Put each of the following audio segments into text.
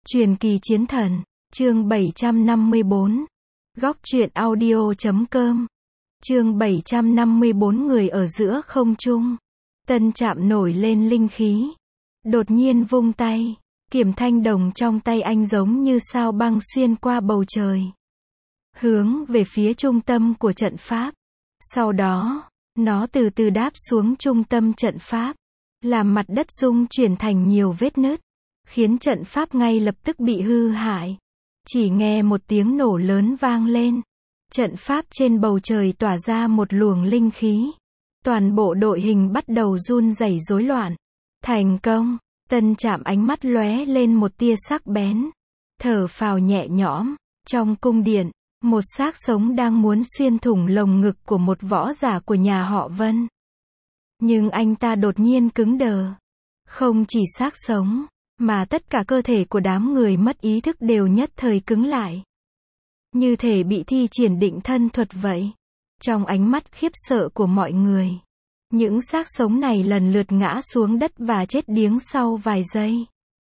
Truyền kỳ chiến thần, chương 754. Góc truyện audio.com. Chương 754 người ở giữa không trung. Tân Trạm nổi lên linh khí. Đột nhiên vung tay, kiểm thanh đồng trong tay anh giống như sao băng xuyên qua bầu trời. Hướng về phía trung tâm của trận pháp. Sau đó, nó từ từ đáp xuống trung tâm trận pháp, làm mặt đất rung chuyển thành nhiều vết nứt, khiến trận pháp ngay lập tức bị hư hại. Chỉ nghe một tiếng nổ lớn vang lên. Trận pháp trên bầu trời tỏa ra một luồng linh khí. Toàn bộ đội hình bắt đầu run rẩy rối loạn. Thành công, Tân Trạm ánh mắt lóe lên một tia sắc bén. Thở phào nhẹ nhõm, trong cung điện, một xác sống đang muốn xuyên thủng lồng ngực của một võ giả của nhà họ Vân. Nhưng anh ta đột nhiên cứng đờ. Không chỉ xác sống, mà tất cả cơ thể của đám người mất ý thức đều nhất thời cứng lại. Như thể bị thi triển định thân thuật vậy. Trong ánh mắt khiếp sợ của mọi người, những xác sống này lần lượt ngã xuống đất và chết điếng sau vài giây.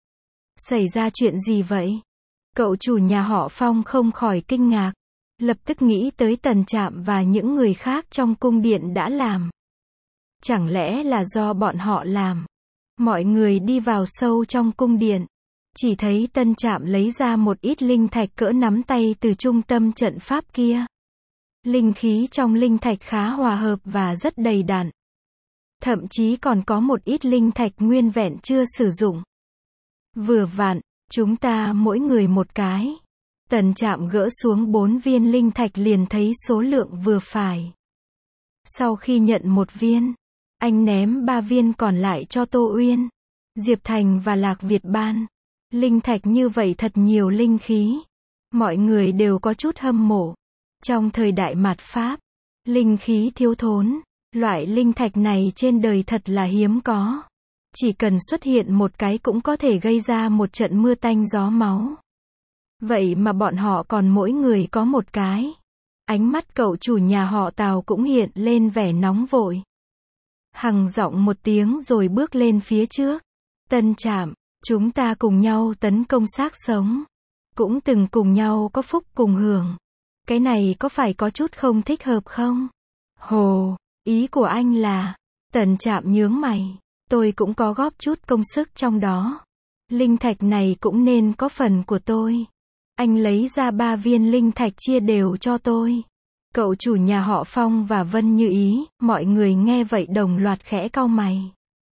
Xảy ra chuyện gì vậy? Cậu chủ nhà họ Phong không khỏi kinh ngạc. Lập tức nghĩ tới Tân Trạm và những người khác trong cung điện đã làm. Chẳng lẽ là do bọn họ làm? Mọi người đi vào sâu trong cung điện. Chỉ thấy Tân Trạm lấy ra một ít linh thạch cỡ nắm tay từ trung tâm trận pháp kia. Linh khí trong linh thạch khá hòa hợp và rất đầy đặn. Thậm chí còn có một ít linh thạch nguyên vẹn chưa sử dụng. Vừa vặn, chúng ta mỗi người một cái. Tân Trạm gỡ xuống 4 viên linh thạch liền thấy số lượng vừa phải. Sau khi nhận một viên, anh ném 3 viên còn lại cho Tô Uyên, Diệp Thành và Lạc Việt Ban. Linh thạch như vậy thật nhiều linh khí. Mọi người đều có chút hâm mộ. Trong thời đại mạt Pháp, linh khí thiếu thốn. Loại linh thạch này trên đời thật là hiếm có. Chỉ cần xuất hiện một cái cũng có thể gây ra một trận mưa tanh gió máu. Vậy mà bọn họ còn mỗi người có một cái. Ánh mắt cậu chủ nhà họ Tào cũng hiện lên vẻ nóng vội. Hằng giọng một tiếng rồi bước lên phía trước. Tân Trạm, chúng ta cùng nhau tấn công xác sống. Cũng từng cùng nhau có phúc cùng hưởng. Cái này có phải có chút không thích hợp không? Hồ, ý của anh là... Tân Trạm nhướng mày. Tôi cũng có góp chút công sức trong đó. Linh thạch này cũng nên có phần của tôi. Anh lấy ra 3 viên linh thạch chia đều cho tôi. Cậu chủ nhà họ Phong và Vân Như Ý, mọi người nghe vậy đồng loạt khẽ cau mày.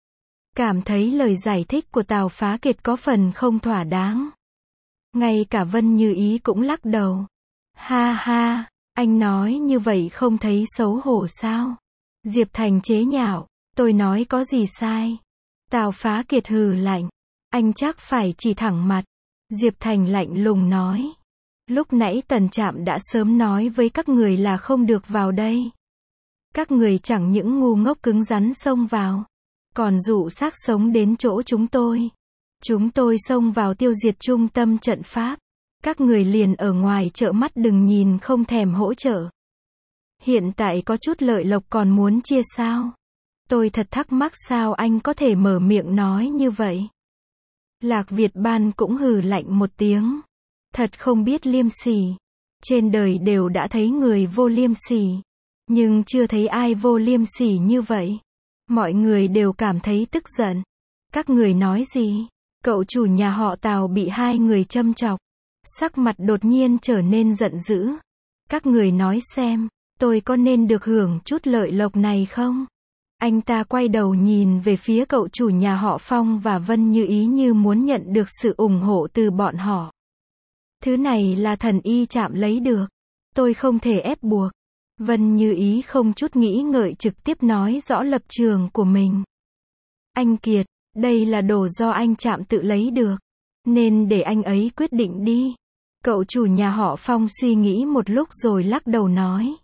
Cảm thấy lời giải thích của Tào Phá Kiệt có phần không thỏa đáng. Ngay cả Vân Như Ý cũng lắc đầu. Ha ha, anh nói như vậy không thấy xấu hổ sao? Diệp Thành chế nhạo, tôi nói có gì sai? Tào Phá Kiệt hừ lạnh. Anh chắc phải chỉ thẳng mặt. Diệp Thành lạnh lùng nói. Lúc nãy Tân Trạm đã sớm nói với các người là không được vào đây. Các người chẳng những ngu ngốc cứng rắn xông vào, còn dụ xác sống đến chỗ chúng tôi. Chúng tôi xông vào tiêu diệt trung tâm trận pháp. Các người liền ở ngoài trợn mắt đừng nhìn không thèm hỗ trợ. Hiện tại có chút lợi lộc còn muốn chia sao? Tôi thật thắc mắc sao anh có thể mở miệng nói như vậy? Lạc Việt Ban cũng hừ lạnh một tiếng. Thật không biết liêm sỉ. Trên đời đều đã thấy người vô liêm sỉ, nhưng chưa thấy ai vô liêm sỉ như vậy. Mọi người đều cảm thấy tức giận. Các người nói gì? Cậu chủ nhà họ Tào bị hai người châm chọc. Sắc mặt đột nhiên trở nên giận dữ. Các người nói xem, tôi có nên được hưởng chút lợi lộc này không? Anh ta quay đầu nhìn về phía cậu chủ nhà họ Phong và Vân Như Ý như muốn nhận được sự ủng hộ từ bọn họ. Thứ này là thần y Trạm lấy được. Tôi không thể ép buộc. Vân Như Ý không chút nghĩ ngợi trực tiếp nói rõ lập trường của mình. Anh Kiệt, đây là đồ do anh Trạm tự lấy được. Nên để anh ấy quyết định đi. Cậu chủ nhà họ Phong suy nghĩ một lúc rồi lắc đầu nói.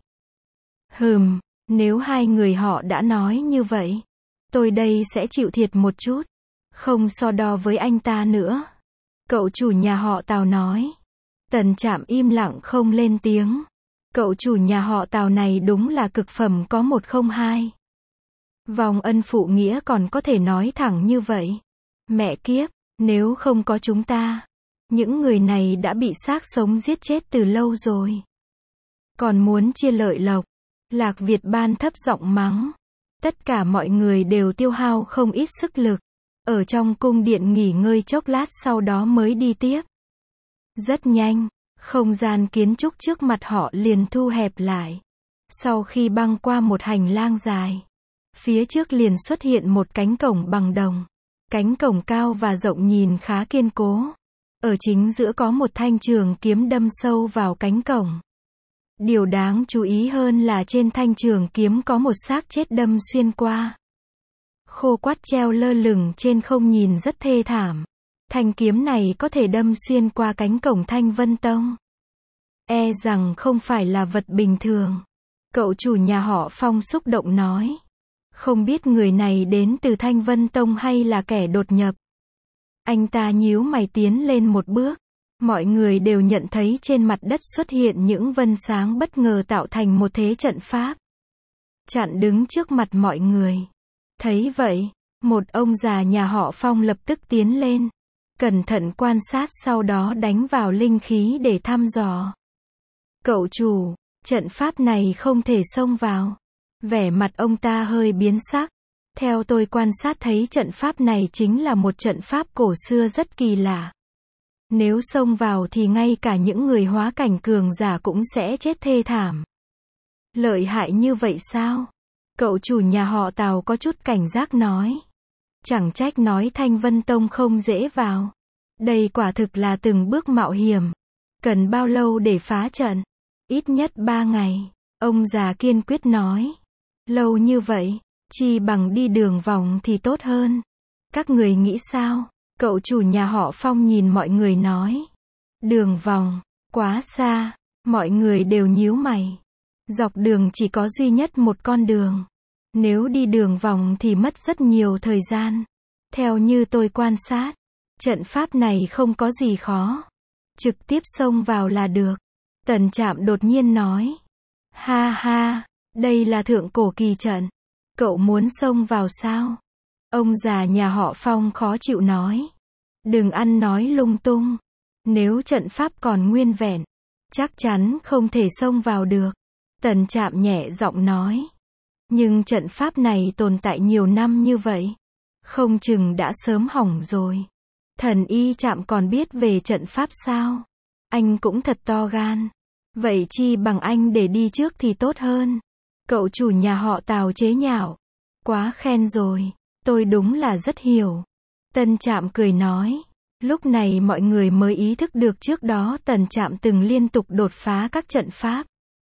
Nếu hai người họ đã nói như vậy, tôi đây sẽ chịu thiệt một chút. Không so đo với anh ta nữa. Cậu chủ nhà họ Tào nói. Tân Trạm im lặng không lên tiếng. Cậu chủ nhà họ Tào này đúng là cực phẩm có 102. Vòng ân phụ nghĩa còn có thể nói thẳng như vậy. Mẹ kiếp, nếu không có chúng ta, Những người này đã bị xác sống giết chết từ lâu rồi. Còn muốn chia lợi lộc. Lạc Việt Ban thấp giọng mắng. Tất cả mọi người đều tiêu hao không ít sức lực. Ở trong cung điện nghỉ ngơi chốc lát sau đó mới đi tiếp. Rất nhanh, không gian kiến trúc trước mặt họ liền thu hẹp lại. Sau khi băng qua một hành lang dài, phía trước liền xuất hiện một cánh cổng bằng đồng. Cánh cổng cao và rộng nhìn khá kiên cố. Ở chính giữa có một thanh trường kiếm đâm sâu vào cánh cổng. Điều đáng chú ý hơn là trên thanh trường kiếm có một xác chết đâm xuyên qua. Khô quắt treo lơ lửng trên không nhìn rất thê thảm. Thanh kiếm này có thể đâm xuyên qua cánh cổng Thanh Vân Tông. E rằng không phải là vật bình thường. Cậu chủ nhà họ Phong xúc động nói. Không biết người này đến từ Thanh Vân Tông hay là kẻ đột nhập. Anh ta nhíu mày tiến lên một bước. Mọi người đều nhận thấy trên mặt đất xuất hiện những vân sáng bất ngờ tạo thành một thế trận pháp. Chặn đứng trước mặt mọi người. Thấy vậy, một ông già nhà họ Phong lập tức tiến lên. Cẩn thận quan sát sau đó đánh vào linh khí để thăm dò. Cậu chủ, trận pháp này không thể xông vào. Vẻ mặt ông ta hơi biến sắc. Theo tôi quan sát thấy trận pháp này chính là một trận pháp cổ xưa rất kỳ lạ. Nếu xông vào thì ngay cả những người hóa cảnh cường giả cũng sẽ chết thê thảm. Lợi hại như vậy sao? Cậu chủ nhà họ Tào có chút cảnh giác nói. Chẳng trách nói Thanh Vân Tông không dễ vào. Đây quả thực là từng bước mạo hiểm. Cần bao lâu để phá trận? Ít nhất 3 ngày. Ông già kiên quyết nói. Lâu như vậy, chi bằng đi đường vòng thì tốt hơn. Các người nghĩ sao? Cậu chủ nhà họ Phong nhìn mọi người nói. Đường vòng, quá xa. Mọi người đều nhíu mày. Dọc đường chỉ có duy nhất một con đường. Nếu đi đường vòng thì mất rất nhiều thời gian. Theo như tôi quan sát, trận pháp này không có gì khó. Trực tiếp xông vào là được. Tần Trạm đột nhiên nói. Ha ha, đây là thượng cổ kỳ trận. Cậu muốn xông vào sao? Ông già nhà họ Phong khó chịu nói. Đừng ăn nói lung tung. Nếu trận pháp còn nguyên vẹn, chắc chắn không thể xông vào được. Tần Trạm nhẹ giọng nói. Nhưng trận pháp này tồn tại nhiều năm như vậy. Không chừng đã sớm hỏng rồi. Thần Y Trạm còn biết về trận pháp sao? Anh cũng thật to gan. Vậy chi bằng anh để đi trước thì tốt hơn. Cậu chủ nhà họ Tào chế nhạo. Quá khen rồi. Tôi đúng là rất hiểu. Tân Trạm cười nói. Lúc này mọi người mới ý thức được trước đó Tần Trạm từng liên tục đột phá các trận pháp.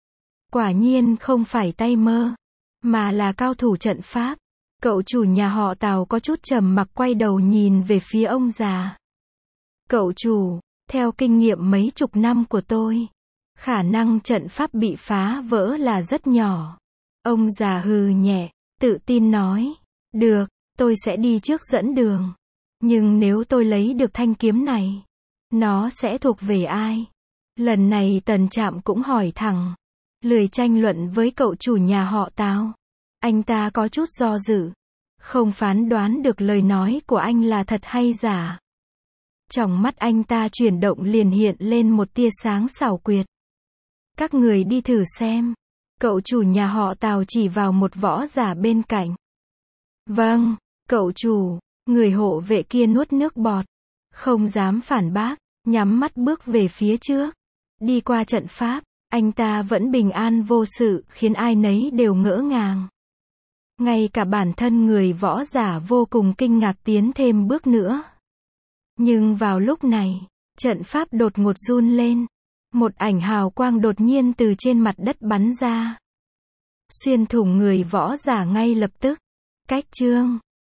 Quả nhiên không phải tay mơ, mà là cao thủ trận pháp. Cậu chủ nhà họ Tào có chút trầm mặc quay đầu nhìn về phía ông già. Cậu chủ, theo kinh nghiệm mấy chục năm của tôi, khả năng trận pháp bị phá vỡ là rất nhỏ. Ông già hừ nhẹ, tự tin nói. Được, tôi sẽ đi trước dẫn đường. Nhưng nếu tôi lấy được thanh kiếm này, nó sẽ thuộc về ai? Lần này Tần Trạm cũng hỏi thẳng. Lười tranh luận với cậu chủ nhà họ Tào. Anh ta có chút do dự. Không phán đoán được lời nói của anh là thật hay giả. Trong mắt anh ta chuyển động liền hiện lên một tia sáng xảo quyệt. Các người đi thử xem. Cậu chủ nhà họ Tào chỉ vào một võ giả bên cạnh. Vâng, cậu chủ. Người hộ vệ kia nuốt nước bọt. Không dám phản bác, nhắm mắt bước về phía trước. Đi qua trận pháp, anh ta vẫn bình an vô sự, khiến ai nấy đều ngỡ ngàng. Ngay cả bản thân người võ giả vô cùng kinh ngạc tiến thêm bước nữa. Nhưng vào lúc này, trận pháp đột ngột run lên. Một ảnh hào quang đột nhiên từ trên mặt đất bắn ra. Xuyên thủng người võ giả ngay lập tức. Cách chương